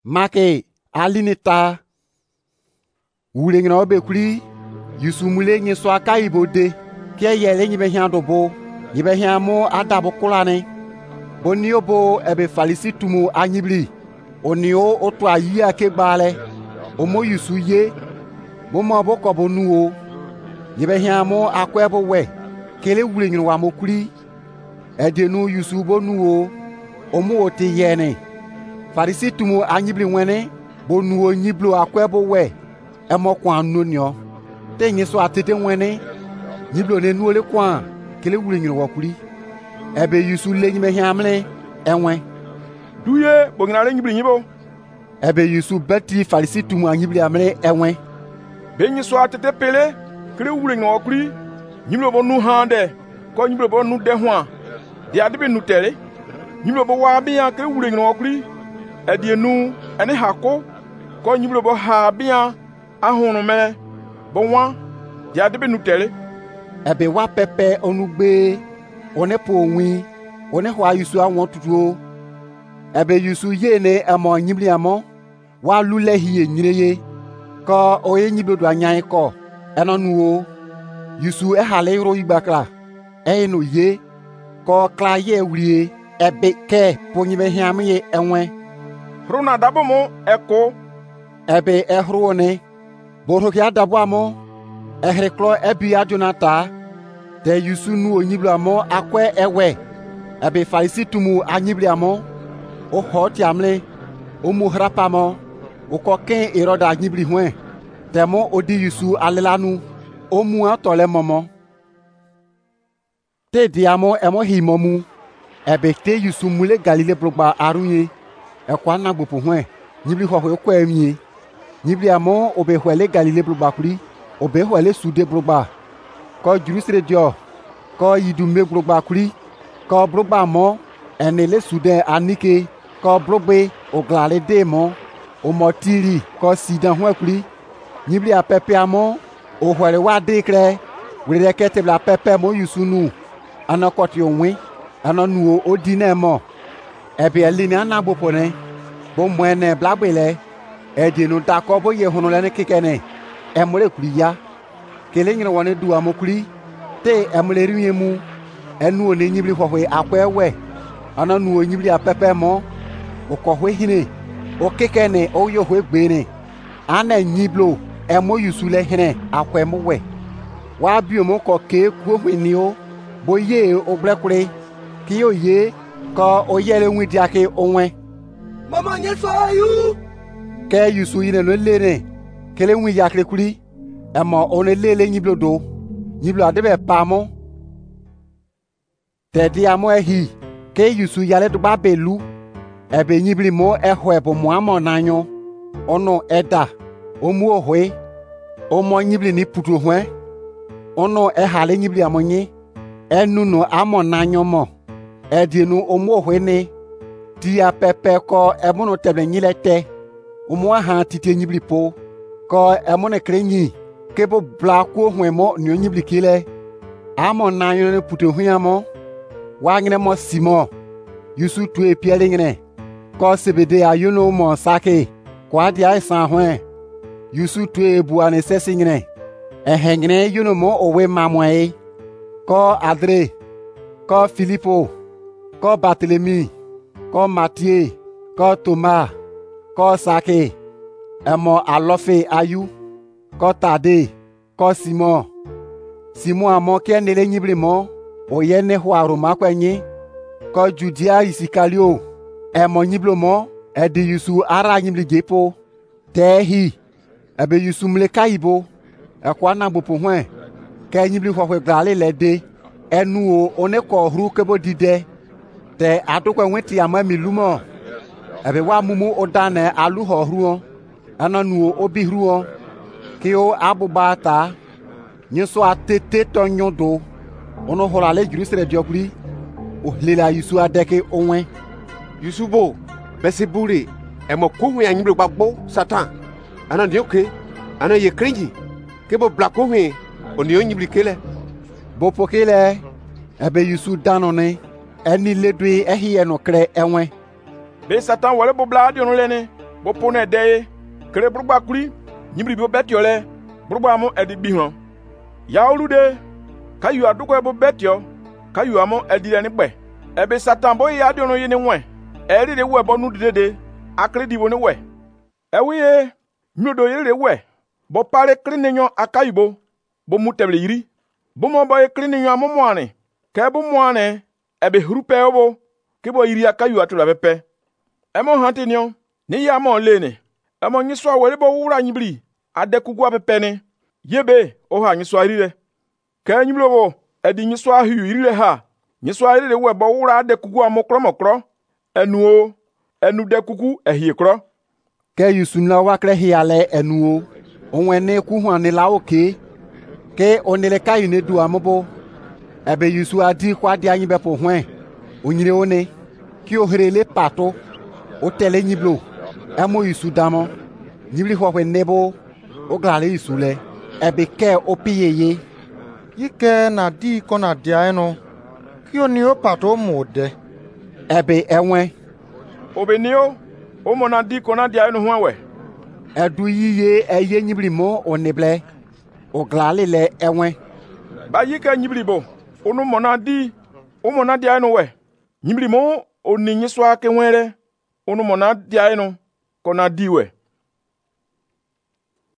Make alinita wulengina obe kuli Yusu mule nye so aka ibode ke yele nyibe hiando bo nyibe hiamo adabo kulane bonio bo ebe falisi tumu anyibli onio oto ayi akegbale omo Yusu ye bomo boko bonuo nyibe hiamo akwebo we kele wulengina wa mokuli edenu Yusu bonuo omo oti yene farisi tumu anyibli wene bonuo nyiblo akwebo we emo kwa nonio te nyeso atete wene nyiblo ne nuole kwa kele wulengina wakuli ebe Yusu lenyime hiamle enwe duye bongina le nyibli nyibo ebe Yusu beti farisi tumu anyibli amle enwe be nyeso atete pele kele wulengina wakuli nyiblo bo nu hande ko nyiblo bo nu de hwa de adebe nu tele nyiblo bo wa bia kele wulengina wakuli edienu ene hako ko nyiblo bo ha bia ahunu me bonwa de adebe nu tele ebe wa pepe onugbe onepo onwi one hwa Yusu awon tutuo ebe Yusu ye ne amo nyibli amo wa lule hiye nyireye ko oye nyiblo do anyan ko enonuo Yusu ehale ro igbakla eno ye ko kla ye wrie ebe ke ponyibe hiamye enwe runa dabo mo eko ebe ehru ne borho ki adabo amo ehreklo ebi adunata de Yusu nu onyiblo amo akwe ewe ebe farisi tumu anyibli amo o hoti amle o muhrapa mo o koken iroda anyibli hwen temo odi Yusu alelanu o mu atole momo te diamo emo himomu ebe te Yusu mule Galile blogba arunye ekwa na gbopo hwen nyibli hoho ko emie nyibli amo obe hwele Galile blogba kuri obe hwele sude blogba ko Jerusalem dio ko yidume blogba kuri ko blogba mo enele sude anike ko blogbe oglale de mo o motiri ko sidan hwen kuri nyibli apepe amo o hwele wa dekre wele kete bla pepe mo Yusu nu anakoti onwe ananu odine mo ebe elini anagbopo ne bo mwene blagbele edinu dakobo ye hunu le ne kikene emure kuri ya kele nyina woni du amokuri te emule riye mu enu oni nyibli hwohwe akwewe ananu onyibli apepe mo okohwe hine o kikene o yo hwe gbene ana nyiblo emo Yusu le hine akwemuwe wa biomo ko ke kuhweni o boye oblekure ki yo ye ko oyele nwidi ake onwe mama nye so ayu ke Yusu yine no lere kele nwidi ake kuri emo one lele nyiblo do nyiblo adebe pamo tedi amo ehi ke Yusu yale do ba belu ebe nyibli mo ehwebo mo amo nanyo ono eda omu ohwe omo nyibli ni putu hwe ono ehale nyibli amonyi enuno amo nanyo mo edinu omu ohwe ni dia pepe ko emuno tebe nyilete omu ha titi nyibli po ko emune krenyi kebo blako hwe mo ni nyibli kile amo nanyo ne putu hwe amo wangene mo simo Yusu tu epiele ngene ko sebede ayuno mo sake kwa dia san hwe Yusu tu ebu ane sesi ngene ehengene yuno mo owe mamwe ko Andre ko Filipo ko Barthélemy ko Matthieu ko Thomas ko Sake emo alofe ayu ko Tade ko Simon amo kenele nyibli mo oyene hwa Roma kwenye ko Judea Isikalio emo nyiblo mo edi Yusu ara nyibli gepo tehi ebe Yusu mle kaibo ekwa na gbopo hwen ke nyibli hwehwe glale lede enu o one ko hru kebo dide te adokwe nweti amami lumo ebe wa mumu odane alu ho hruo ananu obi hruo ki o abuba ta nyeso atete tonyodo ono holale Jerusalem diokuri o lela Yusu adeke onwe Yusu bo besibure emo kohwe anyiblo gbagbo Satan ana dioke ana ye krenji kebo blako hwe oni onyibli kele bopo kele ebe Yusu danone eni ledwe ehi eno kre enwe be Satan wale bo bla adi onu lene bo pone de kre brugba kuli nyibli bo betiole brugba mo edi bihon ya olude kayu adugo bo betio kayu amo edi ni gbe ebe satan bo ya diono ye ni wen eri de we bo nu dede akre di bo ni we ewiye nyodo ye le we bo pare kri nenyo akayubo bo muteble yiri bo mo bo kri nenyo amomoane ke bo moane ebe hurupe obo ke bo yiri akayu atula pepe emo hantinyo ni ya mo lene emo nyiso awere bo wura nyibli adekugwa pepe ni yebe o ha nyiso arire ke nyiblo bo edi nyiso ahu irire ha nyiso arire we bo wura adekugwa mokro enu dekugu ehiekro ke yusunla wakre hiale enuo onwene ku hwane la oke ke onele kayu ne du amobo ebe yusu adi kwa di anyi be po hwen onyire one ki ohrele pato o tele nyiblo emo yusu damo nyibli hwe nebo o glale yusu le ebe ke opiyeye yike na di ko na dia eno ki oni o pato mode ebe enwe obenio o mona di ko na dia eno hwe edu yiye eye nyibli mo oneble o glale le enwe ba yike nyibli bo onu mona di o mona dia eno we nyibli mo oni nyiso ake nwere onu mona dia eno ko na di we